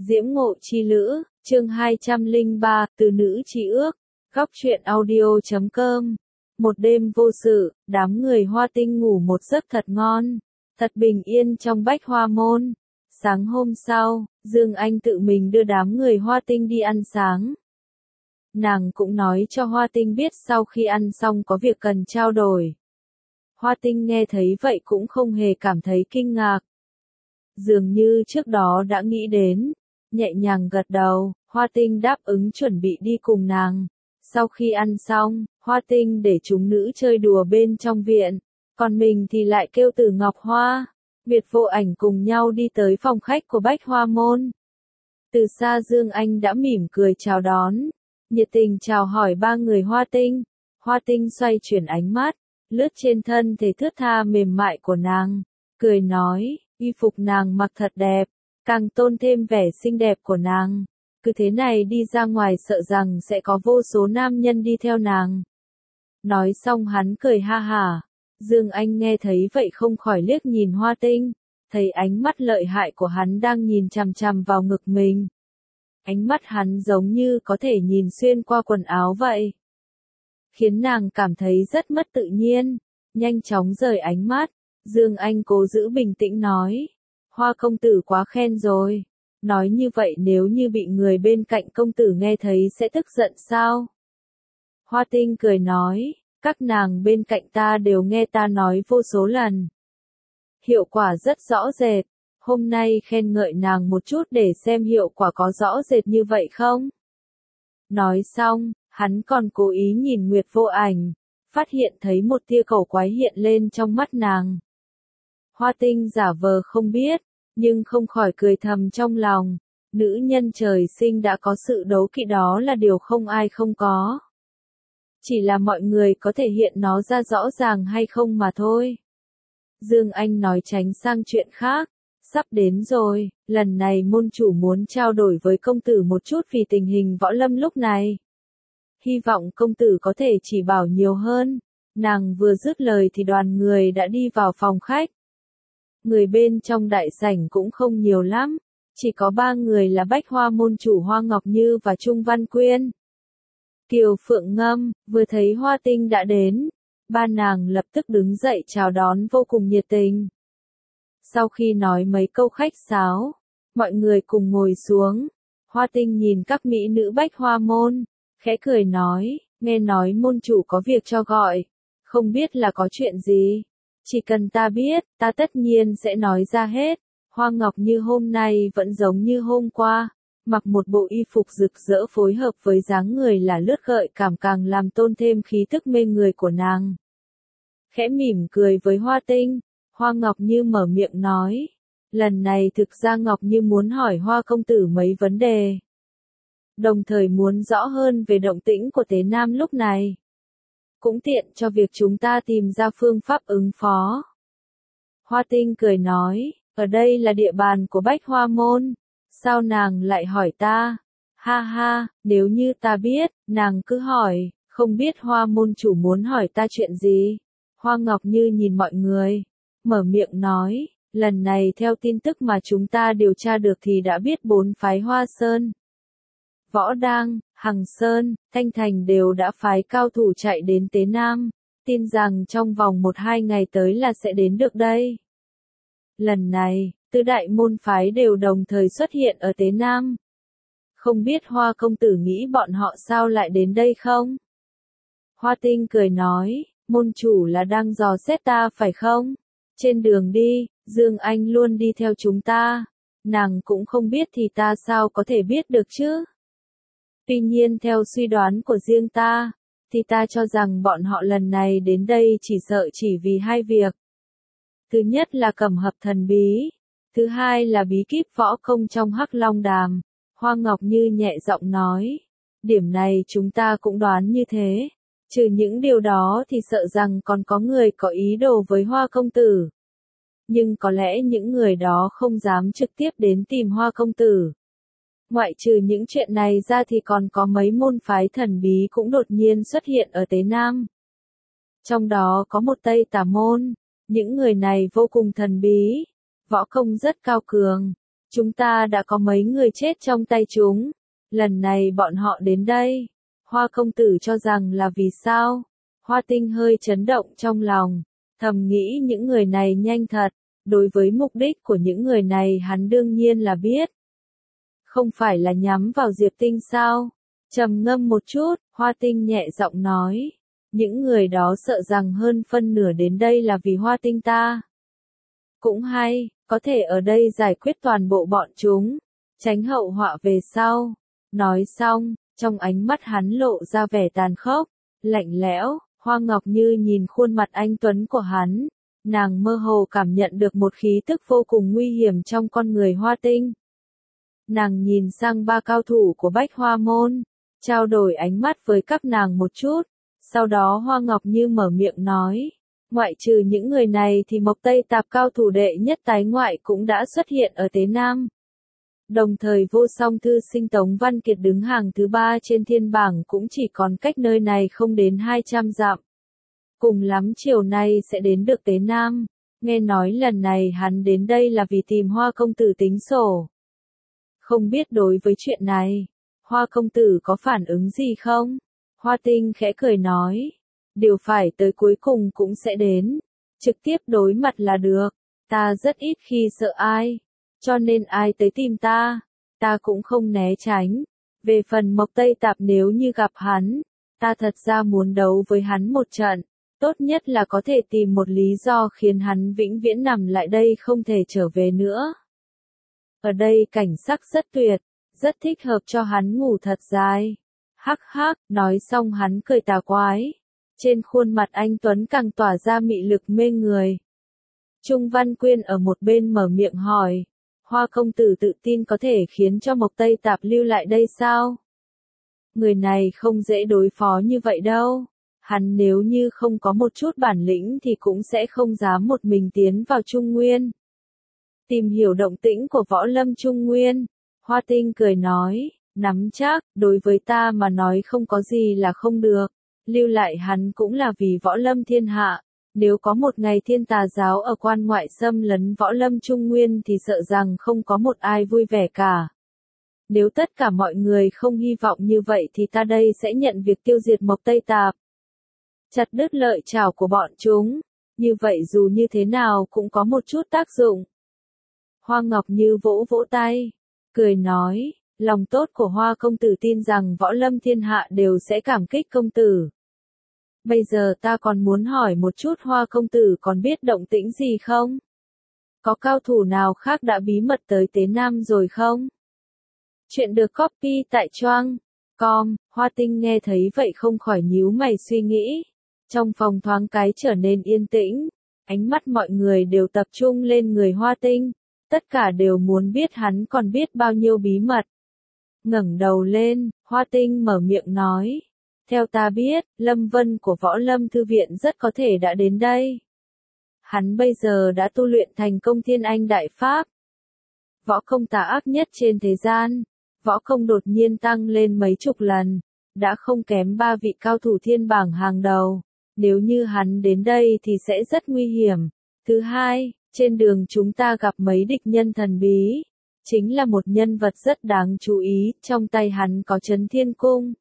Diễm Ngộ Chi Lữ, chương 203, Từ Nữ Chi Ước, góc truyện audio.com. Một đêm vô sự, đám người Hoa Tinh ngủ một giấc thật ngon, thật bình yên trong Bách Hoa Môn. Sáng hôm sau, Dương Anh tự mình đưa đám người Hoa Tinh đi ăn sáng. Nàng cũng nói cho Hoa Tinh biết sau khi ăn xong có việc cần trao đổi. Hoa Tinh nghe thấy vậy cũng không hề cảm thấy kinh ngạc. Dường như trước đó đã nghĩ đến, nhẹ nhàng gật đầu, Hoa Tinh đáp ứng chuẩn bị đi cùng nàng. Sau khi ăn xong, Hoa Tinh để chúng nữ chơi đùa bên trong viện, còn mình thì lại kêu Từ Ngọc Hoa, Việt Vô Ảnh cùng nhau đi tới phòng khách của Bách Hoa Môn. Từ xa Dương Anh đã mỉm cười chào đón, nhiệt tình chào hỏi ba người Hoa Tinh. Hoa Tinh xoay chuyển ánh mắt, lướt trên thân thể thướt tha mềm mại của nàng, cười nói, y phục nàng mặc thật đẹp, càng tôn thêm vẻ xinh đẹp của nàng. Cứ thế này đi ra ngoài sợ rằng sẽ có vô số nam nhân đi theo nàng. Nói xong hắn cười ha hả. Dương Anh nghe thấy vậy không khỏi liếc nhìn Hoa Tinh, thấy ánh mắt lợi hại của hắn đang nhìn chằm chằm vào ngực mình. Ánh mắt hắn giống như có thể nhìn xuyên qua quần áo vậy, khiến nàng cảm thấy rất mất tự nhiên, nhanh chóng rời ánh mắt. Dương Anh cố giữ bình tĩnh nói, Hoa công tử quá khen rồi. Nói như vậy nếu như bị người bên cạnh công tử nghe thấy sẽ tức giận sao? Hoa Tinh cười nói, các nàng bên cạnh ta đều nghe ta nói vô số lần. Hiệu quả rất rõ rệt, hôm nay khen ngợi nàng một chút để xem hiệu quả có rõ rệt như vậy không? Nói xong, hắn còn cố ý nhìn Nguyệt Vô Ảnh, phát hiện thấy một tia cổ quái hiện lên trong mắt nàng. Hoa Tinh giả vờ không biết, nhưng không khỏi cười thầm trong lòng, nữ nhân trời sinh đã có sự đố kỵ đó là điều không ai không có. Chỉ là mọi người có thể hiện nó ra rõ ràng hay không mà thôi. Dương Anh nói tránh sang chuyện khác, sắp đến rồi, lần này môn chủ muốn trao đổi với công tử một chút vì tình hình võ lâm lúc này. Hy vọng công tử có thể chỉ bảo nhiều hơn. Nàng vừa dứt lời thì đoàn người đã đi vào phòng khách. Người bên trong đại sảnh cũng không nhiều lắm, chỉ có 3 người là Bách Hoa môn chủ Hoa Ngọc Như và Trung Văn Quyên. Kiều Phượng Ngâm, vừa thấy Hoa Tinh đã đến, ba nàng lập tức đứng dậy chào đón vô cùng nhiệt tình. Sau khi nói mấy câu khách sáo, mọi người cùng ngồi xuống. Hoa Tinh nhìn các mỹ nữ Bách Hoa môn, khẽ cười nói, nghe nói môn chủ có việc cho gọi, không biết là có chuyện gì. Chỉ cần ta biết, ta tất nhiên sẽ nói ra hết. Hoa Ngọc Như hôm nay vẫn giống như hôm qua, mặc một bộ y phục rực rỡ phối hợp với dáng người là lướt gợi cảm càng làm tôn thêm khí thức mê người của nàng. Khẽ mỉm cười với Hoa Tinh, Hoa Ngọc Như mở miệng nói, lần này thực ra Ngọc Như muốn hỏi Hoa công tử mấy vấn đề. Đồng thời muốn rõ hơn về động tĩnh của Tế Nam lúc này. Cũng tiện cho việc chúng ta tìm ra phương pháp ứng phó. Hoa Tinh cười nói, ở đây là địa bàn của Bách Hoa Môn, sao nàng lại hỏi ta? Ha ha, nếu như ta biết, nàng cứ hỏi, không biết Hoa môn chủ muốn hỏi ta chuyện gì? Hoa Ngọc Như nhìn mọi người, mở miệng nói, lần này theo tin tức mà chúng ta điều tra được thì đã biết 4 phái Hoa Sơn, Võ Đang, Hằng Sơn, Thanh Thành đều đã phái cao thủ chạy đến Tế Nam, tin rằng trong vòng 1-2 ngày tới là sẽ đến được đây. Lần này, tứ đại môn phái đều đồng thời xuất hiện ở Tế Nam. Không biết Hoa công tử nghĩ bọn họ sao lại đến đây không? Hoa Tinh cười nói, môn chủ là đang dò xét ta phải không? Trên đường đi, Dương Anh luôn đi theo chúng ta. Nàng cũng không biết thì ta sao có thể biết được chứ? Tuy nhiên theo suy đoán của riêng ta, thì ta cho rằng bọn họ lần này đến đây chỉ sợ chỉ vì 2 việc. Thứ nhất là cẩm hợp thần bí, thứ hai là bí kíp võ công trong Hắc Long Đàm. Hoa Ngọc Như nhẹ giọng nói, điểm này chúng ta cũng đoán như thế. Trừ những điều đó thì sợ rằng còn có người có ý đồ với Hoa công tử. Nhưng có lẽ những người đó không dám trực tiếp đến tìm Hoa công tử. Ngoại trừ những chuyện này ra thì còn có mấy môn phái thần bí cũng đột nhiên xuất hiện ở Tế Nam. Trong đó có một Tây Tà môn, những người này vô cùng thần bí, võ công rất cao cường, Chúng ta đã có mấy người chết trong tay chúng. Lần này bọn họ đến đây. Hoa công tử cho rằng là vì sao? Hoa Tinh hơi chấn động trong lòng. Thầm nghĩ những người này nhanh thật. Đối với mục đích của những người này hắn đương nhiên là biết. Không phải là nhắm vào Diệp Tinh sao? Trầm ngâm một chút, Hoa Tinh nhẹ giọng nói. Những người đó sợ rằng hơn phân nửa đến đây là vì Hoa Tinh ta. Cũng hay, có thể ở đây giải quyết toàn bộ bọn chúng, tránh hậu họa về sau. Nói xong, trong ánh mắt hắn lộ ra vẻ tàn khốc, lạnh lẽo. Hoa Ngọc Như nhìn khuôn mặt anh tuấn của hắn, nàng mơ hồ cảm nhận được một khí tức vô cùng nguy hiểm trong con người Hoa Tinh. Nàng nhìn sang ba cao thủ của Bách Hoa Môn, trao đổi ánh mắt với các nàng một chút, sau đó Hoa Ngọc Như mở miệng nói, ngoại trừ những người này thì Mộc Tây Tạp cao thủ đệ nhất tái ngoại cũng đã xuất hiện ở Tế Nam. Đồng thời vô song thư sinh Tống Văn Kiệt đứng hàng thứ 3 trên thiên bảng cũng chỉ còn cách nơi này không đến 200 dặm. Cùng lắm chiều nay sẽ đến được Tế Nam, nghe nói lần này hắn đến đây là vì tìm Hoa công tử tính sổ. Không biết đối với chuyện này, Hoa công tử có phản ứng gì không? Hoa Tinh khẽ cười nói, điều phải tới cuối cùng cũng sẽ đến, trực tiếp đối mặt là được, ta rất ít khi sợ ai. Cho nên ai tới tìm ta cũng không né tránh. Về phần Mộc Tây Tạp nếu như gặp hắn, ta thật ra muốn đấu với hắn một trận, tốt nhất là có thể tìm một lý do khiến hắn vĩnh viễn nằm lại đây không thể trở về nữa. Ở đây cảnh sắc rất tuyệt, rất thích hợp cho hắn ngủ thật dài. Hắc hắc, nói xong hắn cười tà quái. Trên khuôn mặt anh Tuấn càng tỏa ra mị lực mê người. Trung Văn Quyên ở một bên mở miệng hỏi. Hoa công tử tự tin có thể khiến cho Mộc Tây Tạp lưu lại đây sao? Người này không dễ đối phó như vậy đâu. Hắn nếu như không có một chút bản lĩnh thì cũng sẽ không dám một mình tiến vào Trung Nguyên. Tìm hiểu động tĩnh của võ lâm Trung Nguyên. Hoa Tinh cười nói, nắm chắc, đối với ta mà nói không có gì là không được. Lưu lại hắn cũng là vì võ lâm thiên hạ. Nếu có một ngày thiên tà giáo ở quan ngoại xâm lấn võ lâm Trung Nguyên thì sợ rằng không có một ai vui vẻ cả. Nếu tất cả mọi người không hy vọng như vậy thì ta đây sẽ nhận việc tiêu diệt Mộc Tây Tạp. Chặt đứt lợi chảo của bọn chúng. Như vậy dù như thế nào cũng có một chút tác dụng. Hoa Ngọc Như vỗ vỗ tay, cười nói, lòng tốt của Hoa công tử tin rằng võ lâm thiên hạ đều sẽ cảm kích công tử. Bây giờ ta còn muốn hỏi một chút Hoa công tử còn biết động tĩnh gì không? Có cao thủ nào khác đã bí mật tới Tế Nam rồi không? Chuyện được copy tại Choang.com, Hoa Tinh nghe thấy vậy không khỏi nhíu mày suy nghĩ. Trong phòng thoáng cái trở nên yên tĩnh, ánh mắt mọi người đều tập trung lên người Hoa Tinh, tất cả đều muốn biết hắn còn biết bao nhiêu bí mật. Ngẩng đầu lên, Hoa Tinh mở miệng nói. Theo ta biết, Lâm Vân của Võ Lâm Thư Viện rất có thể đã đến đây. Hắn bây giờ đã tu luyện thành công Thiên Anh Đại Pháp. Võ công tà ác nhất trên thế gian. Võ công đột nhiên tăng lên mấy chục lần. Đã không kém 3 vị cao thủ thiên bảng hàng đầu. Nếu như hắn đến đây thì sẽ rất nguy hiểm. Thứ hai, trên đường chúng ta gặp mấy địch nhân thần bí. Chính là một nhân vật rất đáng chú ý, trong tay hắn có Chấn Thiên Cung.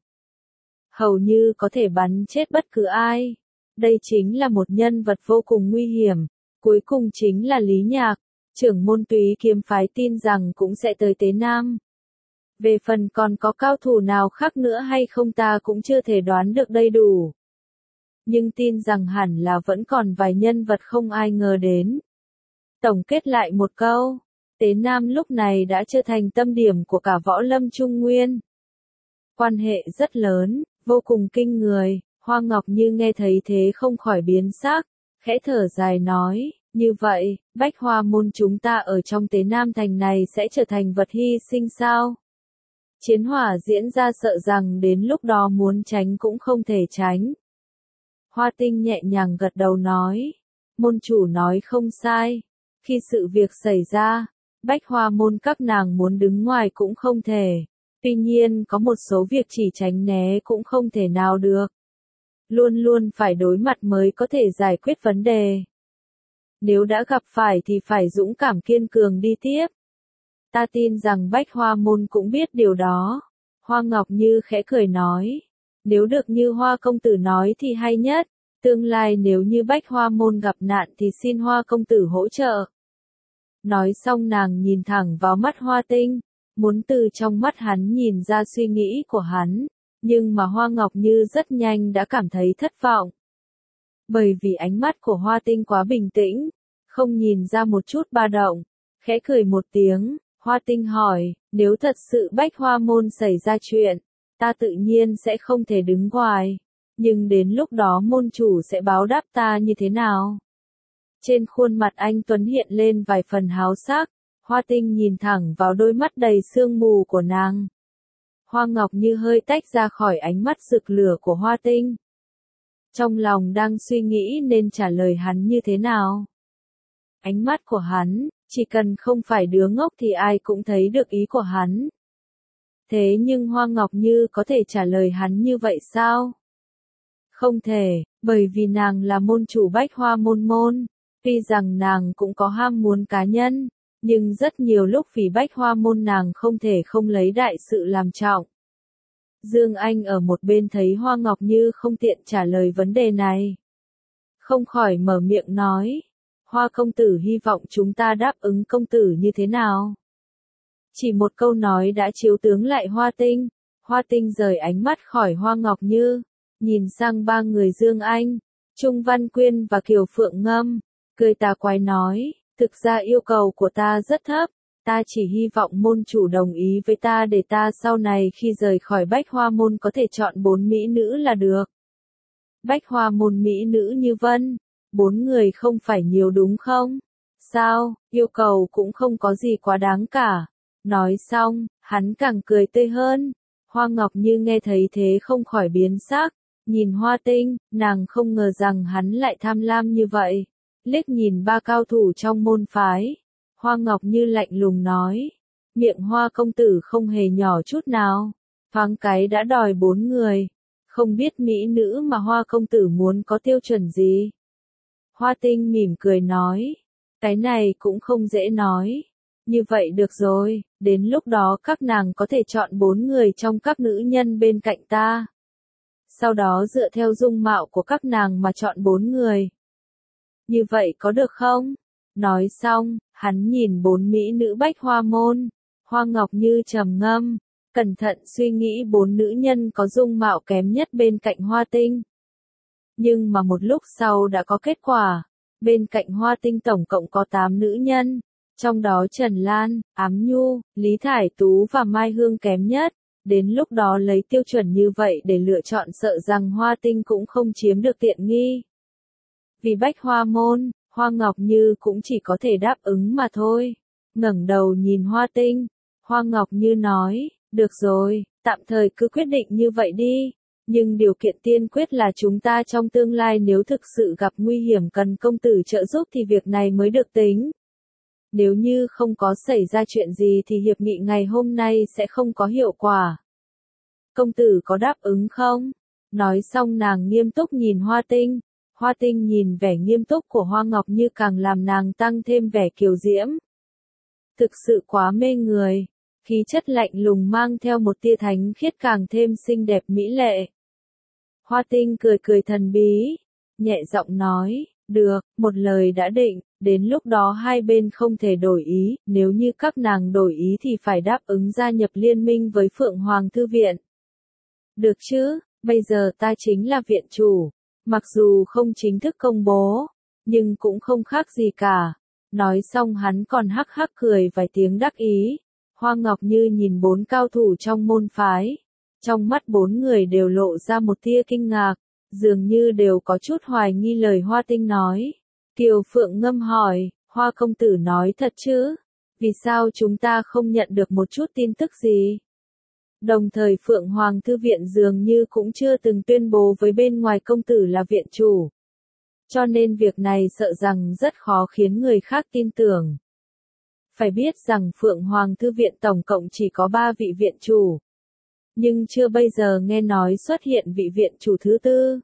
Hầu như có thể bắn chết bất cứ ai. Đây chính là một nhân vật vô cùng nguy hiểm. Cuối cùng chính là Lý Nhạc, trưởng môn Túy Kiếm phái tin rằng cũng sẽ tới Tế Nam. Về phần còn có cao thủ nào khác nữa hay không ta cũng chưa thể đoán được đầy đủ. Nhưng tin rằng hẳn là vẫn còn vài nhân vật không ai ngờ đến. Tổng kết lại một câu, Tế Nam lúc này đã trở thành tâm điểm của cả võ lâm Trung Nguyên. Quan hệ rất lớn, vô cùng kinh người. Hoa Ngọc Như nghe thấy thế không khỏi biến sắc, khẽ thở dài nói, như vậy, Bách Hoa môn chúng ta ở trong Tế Nam thành này sẽ trở thành vật hy sinh sao? Chiến hỏa diễn ra sợ rằng đến lúc đó muốn tránh cũng không thể tránh. Hoa Tinh nhẹ nhàng gật đầu nói, môn chủ nói không sai, khi sự việc xảy ra, Bách Hoa môn các nàng muốn đứng ngoài cũng không thể, tuy nhiên có một số việc chỉ tránh né cũng không thể nào được. Luôn luôn phải đối mặt mới có thể giải quyết vấn đề. Nếu đã gặp phải thì phải dũng cảm kiên cường đi tiếp. Ta tin rằng Bách Hoa Môn cũng biết điều đó. Hoa Ngọc Như khẽ cười nói. Nếu được như Hoa công tử nói thì hay nhất. Tương lai nếu như Bách Hoa Môn gặp nạn thì xin Hoa công tử hỗ trợ. Nói xong nàng nhìn thẳng vào mắt Hoa Tinh, muốn từ trong mắt hắn nhìn ra suy nghĩ của hắn, nhưng mà Hoa Ngọc Như rất nhanh đã cảm thấy thất vọng. Bởi vì ánh mắt của Hoa Tinh quá bình tĩnh, không nhìn ra một chút ba động, khẽ cười một tiếng, Hoa Tinh hỏi, nếu thật sự Bách Hoa Môn xảy ra chuyện, ta tự nhiên sẽ không thể đứng ngoài, nhưng đến lúc đó môn chủ sẽ báo đáp ta như thế nào? Trên khuôn mặt anh Tuấn hiện lên vài phần háo sắc, Hoa Tinh nhìn thẳng vào đôi mắt đầy sương mù của nàng. Hoa Ngọc Như hơi tách ra khỏi ánh mắt rực lửa của Hoa Tinh. Trong lòng đang suy nghĩ nên trả lời hắn như thế nào. Ánh mắt của hắn, chỉ cần không phải đứa ngốc thì ai cũng thấy được ý của hắn. Thế nhưng Hoa Ngọc Như có thể trả lời hắn như vậy sao? Không thể, bởi vì nàng là môn chủ Bách Hoa Môn. Tuy rằng nàng cũng có ham muốn cá nhân, nhưng rất nhiều lúc vì Bách Hoa Môn nàng không thể không lấy đại sự làm trọng. Dương Anh ở một bên thấy Hoa Ngọc Như không tiện trả lời vấn đề này. Không khỏi mở miệng nói, Hoa công tử hy vọng chúng ta đáp ứng công tử như thế nào? Chỉ một câu nói đã chiếu tướng lại Hoa Tinh. Hoa Tinh rời ánh mắt khỏi Hoa Ngọc Như, nhìn sang ba người Dương Anh, Trung Văn Quyên và Kiều Phượng Ngâm, cười tà quái nói, thực ra yêu cầu của ta rất thấp, ta chỉ hy vọng môn chủ đồng ý với ta để ta sau này khi rời khỏi Bách Hoa Môn có thể chọn 4 mỹ nữ là được. Bách Hoa Môn mỹ nữ như Vân, 4 người không phải nhiều đúng không? Sao, yêu cầu cũng không có gì quá đáng cả. Nói xong, hắn càng cười tươi hơn. Hoa Ngọc Như nghe thấy thế không khỏi biến sắc, nhìn Hoa Tinh, nàng không ngờ rằng hắn lại tham lam như vậy. Liếc nhìn ba cao thủ trong môn phái, Hoa Ngọc Như lạnh lùng nói, miệng Hoa công tử không hề nhỏ chút nào, thoáng cái đã đòi 4 người, không biết mỹ nữ mà Hoa công tử muốn có tiêu chuẩn gì. Hoa Tinh mỉm cười nói, cái này cũng không dễ nói, như vậy được rồi, đến lúc đó các nàng có thể chọn 4 người trong các nữ nhân bên cạnh ta. Sau đó dựa theo dung mạo của các nàng mà chọn 4 người. Như vậy có được không? Nói xong, hắn nhìn 4 mỹ nữ Bách Hoa Môn. Hoa Ngọc Như trầm ngâm, cẩn thận suy nghĩ 4 nữ nhân có dung mạo kém nhất bên cạnh Hoa Tinh. Nhưng mà một lúc sau đã có kết quả. Bên cạnh Hoa Tinh tổng cộng có 8 nữ nhân. Trong đó Trần Lan, Ám Nhu, Lý Thải Tú và Mai Hương kém nhất. Đến lúc đó lấy tiêu chuẩn như vậy để lựa chọn sợ rằng Hoa Tinh cũng không chiếm được tiện nghi. Vì Bách Hoa Môn, Hoa Ngọc Như cũng chỉ có thể đáp ứng mà thôi. Ngẩng đầu nhìn Hoa Tinh, Hoa Ngọc Như nói, được rồi, tạm thời cứ quyết định như vậy đi. Nhưng điều kiện tiên quyết là chúng ta trong tương lai nếu thực sự gặp nguy hiểm cần công tử trợ giúp thì việc này mới được tính. Nếu như không có xảy ra chuyện gì thì hiệp nghị ngày hôm nay sẽ không có hiệu quả. Công tử có đáp ứng không? Nói xong nàng nghiêm túc nhìn Hoa Tinh. Hoa Tinh nhìn vẻ nghiêm túc của Hoa Ngọc Như càng làm nàng tăng thêm vẻ kiều diễm. Thực sự quá mê người. Khí chất lạnh lùng mang theo một tia thánh khiết càng thêm xinh đẹp mỹ lệ. Hoa Tinh cười cười thần bí, nhẹ giọng nói, được, một lời đã định, đến lúc đó hai bên không thể đổi ý, nếu như các nàng đổi ý thì phải đáp ứng gia nhập liên minh với Phượng Hoàng Thư Viện. Được chứ, bây giờ ta chính là viện chủ, mặc dù không chính thức công bố, nhưng cũng không khác gì cả. Nói xong hắn còn hắc hắc cười vài tiếng đắc ý. Hoa Ngọc Như nhìn 4 cao thủ trong môn phái. Trong mắt 4 người đều lộ ra một tia kinh ngạc, dường như đều có chút hoài nghi lời Hoa Tinh nói. Kiều Phượng Ngâm hỏi, Hoa công tử nói thật chứ? Vì sao chúng ta không nhận được một chút tin tức gì? Đồng thời Phượng Hoàng Thư Viện dường như cũng chưa từng tuyên bố với bên ngoài công tử là viện chủ. Cho nên việc này sợ rằng rất khó khiến người khác tin tưởng. Phải biết rằng Phượng Hoàng Thư Viện tổng cộng chỉ có 3 vị viện chủ. Nhưng chưa bây giờ nghe nói xuất hiện vị viện chủ thứ 4.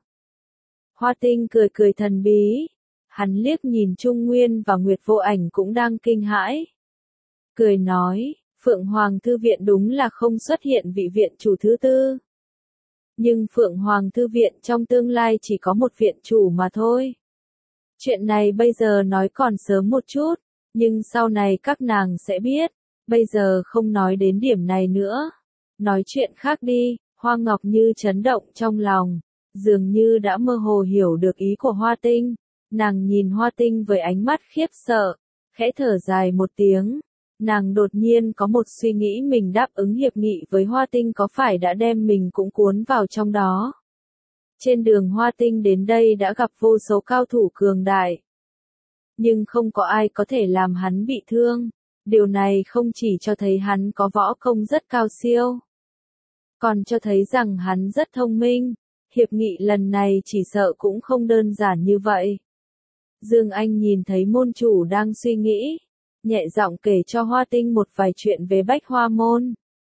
Hoa Tinh cười cười thần bí. Hắn liếc nhìn Trung Nguyên và Nguyệt Vô Ảnh cũng đang kinh hãi. cười nói, Phượng Hoàng Thư Viện đúng là không xuất hiện vị viện chủ thứ tư. Nhưng Phượng Hoàng Thư Viện trong tương lai chỉ có một viện chủ mà thôi. Chuyện này bây giờ nói còn sớm một chút, nhưng sau này các nàng sẽ biết, bây giờ không nói đến điểm này nữa. Nói chuyện khác đi, Hoa Ngọc Như chấn động trong lòng, dường như đã mơ hồ hiểu được ý của Hoa Tinh. Nàng nhìn Hoa Tinh với ánh mắt khiếp sợ, khẽ thở dài một tiếng. Nàng đột nhiên có một suy nghĩ mình đáp ứng hiệp nghị với Hoa Tinh có phải đã đem mình cũng cuốn vào trong đó. Trên đường Hoa Tinh đến đây đã gặp vô số cao thủ cường đại. Nhưng không có ai có thể làm hắn bị thương. Điều này không chỉ cho thấy hắn có võ công rất cao siêu, còn cho thấy rằng hắn rất thông minh. Hiệp nghị lần này chỉ sợ cũng không đơn giản như vậy. Dương Anh nhìn thấy môn chủ đang suy nghĩ, nhẹ giọng kể cho Hoa Tinh một vài chuyện về Bách Hoa Môn.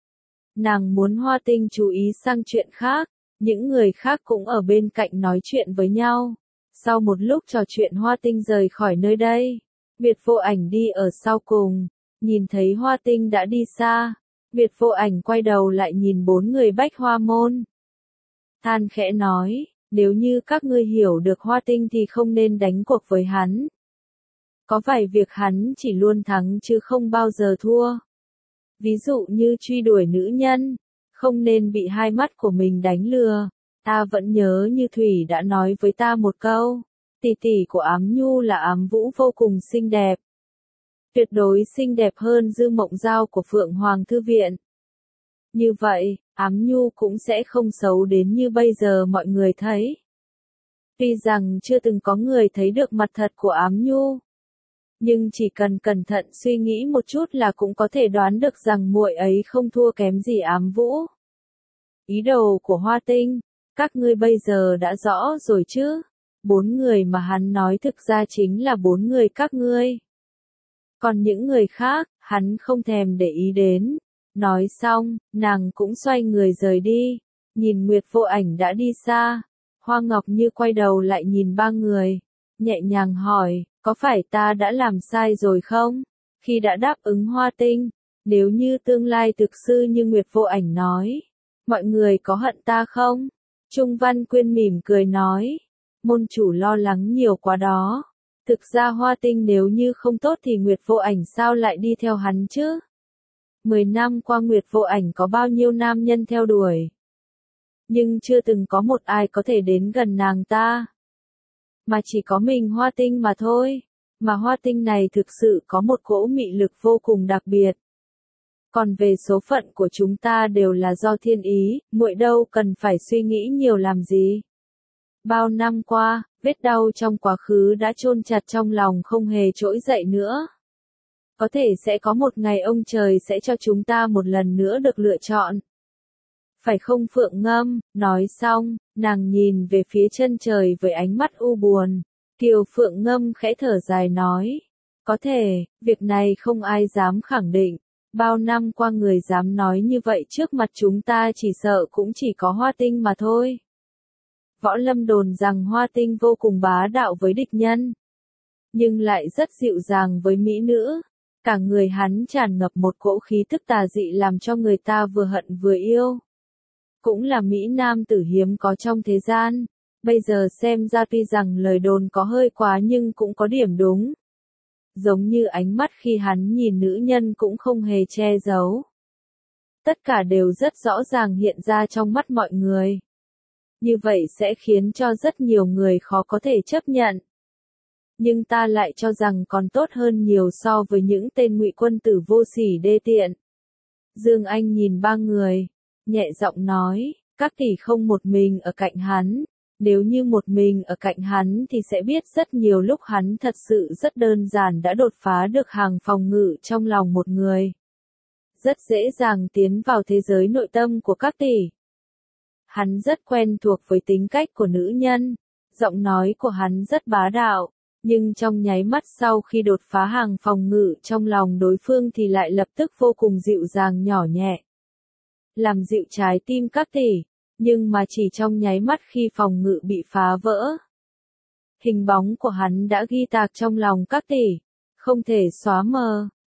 Nàng muốn Hoa Tinh chú ý sang chuyện khác, những người khác cũng ở bên cạnh nói chuyện với nhau. Sau một lúc trò chuyện Hoa Tinh rời khỏi nơi đây. Việt Vô Ảnh đi ở sau cùng, nhìn thấy Hoa Tinh đã đi xa. Việt Vô Ảnh quay đầu lại nhìn bốn người Bách Hoa Môn. Than khẽ nói, nếu như các ngươi hiểu được Hoa Tinh thì không nên đánh cuộc với hắn. Có vài việc hắn chỉ luôn thắng chứ không bao giờ thua. Ví dụ như truy đuổi nữ nhân, không nên bị hai mắt của mình đánh lừa. Ta vẫn nhớ như Thủy đã nói với ta một câu, tỷ tỷ của Ám Nhu là Ám Vũ vô cùng xinh đẹp. Tuyệt đối xinh đẹp hơn Dư Mộng Giao của Phượng Hoàng Thư Viện. Như vậy, Ám Nhu cũng sẽ không xấu đến như bây giờ mọi người thấy. Tuy rằng chưa từng có người thấy được mặt thật của Ám Nhu, nhưng chỉ cần cẩn thận suy nghĩ một chút là cũng có thể đoán được rằng muội ấy không thua kém gì Ám Vũ. Ý đồ của Hoa Tinh, các ngươi bây giờ đã rõ rồi chứ? 4 người mà hắn nói thực ra chính là 4 người các ngươi. Còn những người khác, hắn không thèm để ý đến. Nói xong, nàng cũng xoay người rời đi. Nhìn Nguyệt Vô Ảnh đã đi xa. Hoa Ngọc Như quay đầu lại nhìn ba người. Nhẹ nhàng hỏi, có phải ta đã làm sai rồi không? Khi đã đáp ứng Hoa Tinh, nếu như tương lai thực sư như Nguyệt Vô Ảnh nói, mọi người có hận ta không? Trung Văn Quyên mỉm cười nói, môn chủ lo lắng nhiều quá đó. Thực ra Hoa Tinh nếu như không tốt thì Nguyệt Vô Ảnh sao lại đi theo hắn chứ? 10 năm qua Nguyệt Vô Ảnh có bao nhiêu nam nhân theo đuổi. Nhưng chưa từng có một ai có thể đến gần nàng ta. Mà chỉ có mình Hoa Tinh mà thôi. Mà Hoa Tinh này thực sự có một cỗ mị lực vô cùng đặc biệt. Còn về số phận của chúng ta đều là do thiên ý, muội đâu cần phải suy nghĩ nhiều làm gì. Bao năm qua, vết đau trong quá khứ đã chôn chặt trong lòng không hề trỗi dậy nữa. Có thể sẽ có một ngày ông trời sẽ cho chúng ta một lần nữa được lựa chọn. Phải không Phượng Ngâm? Nói xong, nàng nhìn về phía chân trời với ánh mắt u buồn. Kiều Phượng Ngâm khẽ thở dài nói. Có thể, việc này không ai dám khẳng định. Bao năm qua người dám nói như vậy trước mặt chúng ta chỉ sợ cũng chỉ có Hoa Tinh mà thôi. Võ Lâm đồn rằng Hoa Tinh vô cùng bá đạo với địch nhân, nhưng lại rất dịu dàng với mỹ nữ. Cả người hắn tràn ngập một cỗ khí thức tà dị làm cho người ta vừa hận vừa yêu. Cũng là mỹ nam tử hiếm có trong thế gian. Bây giờ xem ra tuy rằng lời đồn có hơi quá nhưng cũng có điểm đúng. Giống như ánh mắt khi hắn nhìn nữ nhân cũng không hề che giấu. Tất cả đều rất rõ ràng hiện ra trong mắt mọi người. Như vậy sẽ khiến cho rất nhiều người khó có thể chấp nhận. Nhưng ta lại cho rằng còn tốt hơn nhiều so với những tên ngụy quân tử vô sỉ đê tiện. Dương Anh nhìn ba người, nhẹ giọng nói, các tỷ không một mình ở cạnh hắn. Nếu như một mình ở cạnh hắn thì sẽ biết rất nhiều lúc hắn thật sự rất đơn giản đã đột phá được hàng phòng ngự trong lòng một người. Rất dễ dàng tiến vào thế giới nội tâm của các tỷ. Hắn rất quen thuộc với tính cách của nữ nhân. Giọng nói của hắn rất bá đạo. Nhưng trong nháy mắt sau khi đột phá hàng phòng ngự trong lòng đối phương thì lại lập tức vô cùng dịu dàng nhỏ nhẹ. Làm dịu trái tim các tỷ. Nhưng mà chỉ trong nháy mắt khi phòng ngự bị phá vỡ. Hình bóng của hắn đã ghi tạc trong lòng các tỷ. Không thể xóa mờ.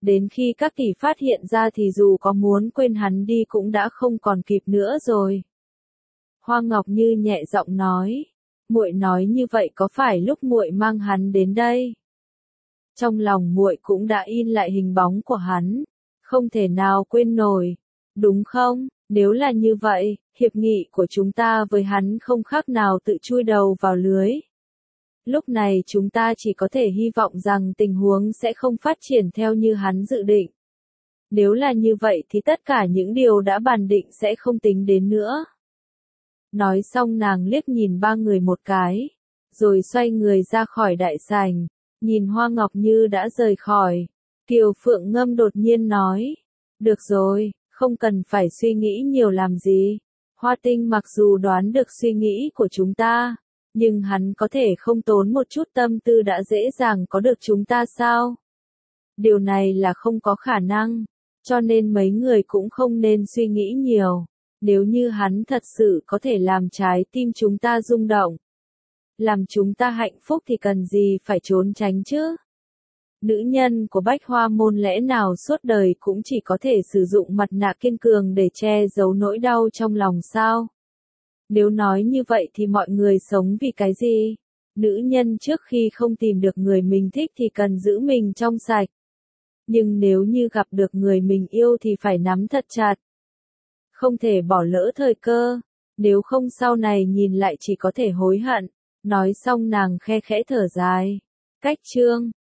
Đến khi các tỷ phát hiện ra thì dù có muốn quên hắn đi cũng đã không còn kịp nữa rồi. Hoa Ngọc Như nhẹ giọng nói, muội nói như vậy có phải lúc muội mang hắn đến đây? Trong lòng muội cũng đã in lại hình bóng của hắn, không thể nào quên nổi, đúng không? Nếu là như vậy, hiệp nghị của chúng ta với hắn không khác nào tự chui đầu vào lưới. Lúc này chúng ta chỉ có thể hy vọng rằng tình huống sẽ không phát triển theo như hắn dự định. Nếu là như vậy thì tất cả những điều đã bàn định sẽ không tính đến nữa. Nói xong nàng liếc nhìn ba người một cái, rồi xoay người ra khỏi đại sảnh, nhìn Hoa Ngọc Như đã rời khỏi. Kiều Phượng Ngâm đột nhiên nói, được rồi, không cần phải suy nghĩ nhiều làm gì. Hoa Tinh mặc dù đoán được suy nghĩ của chúng ta, nhưng hắn có thể không tốn một chút tâm tư đã dễ dàng có được chúng ta sao? Điều này là không có khả năng, cho nên mấy người cũng không nên suy nghĩ nhiều. Nếu như hắn thật sự có thể làm trái tim chúng ta rung động, làm chúng ta hạnh phúc thì cần gì phải trốn tránh chứ? Nữ nhân của Bách Hoa Môn lẽ nào suốt đời cũng chỉ có thể sử dụng mặt nạ kiên cường để che giấu nỗi đau trong lòng sao? Nếu nói như vậy thì mọi người sống vì cái gì? Nữ nhân trước khi không tìm được người mình thích thì cần giữ mình trong sạch. Nhưng nếu như gặp được người mình yêu thì phải nắm thật chặt. Không thể bỏ lỡ thời cơ, nếu không sau này nhìn lại chỉ có thể hối hận. Nói xong nàng khe khẽ thở dài. Cách chương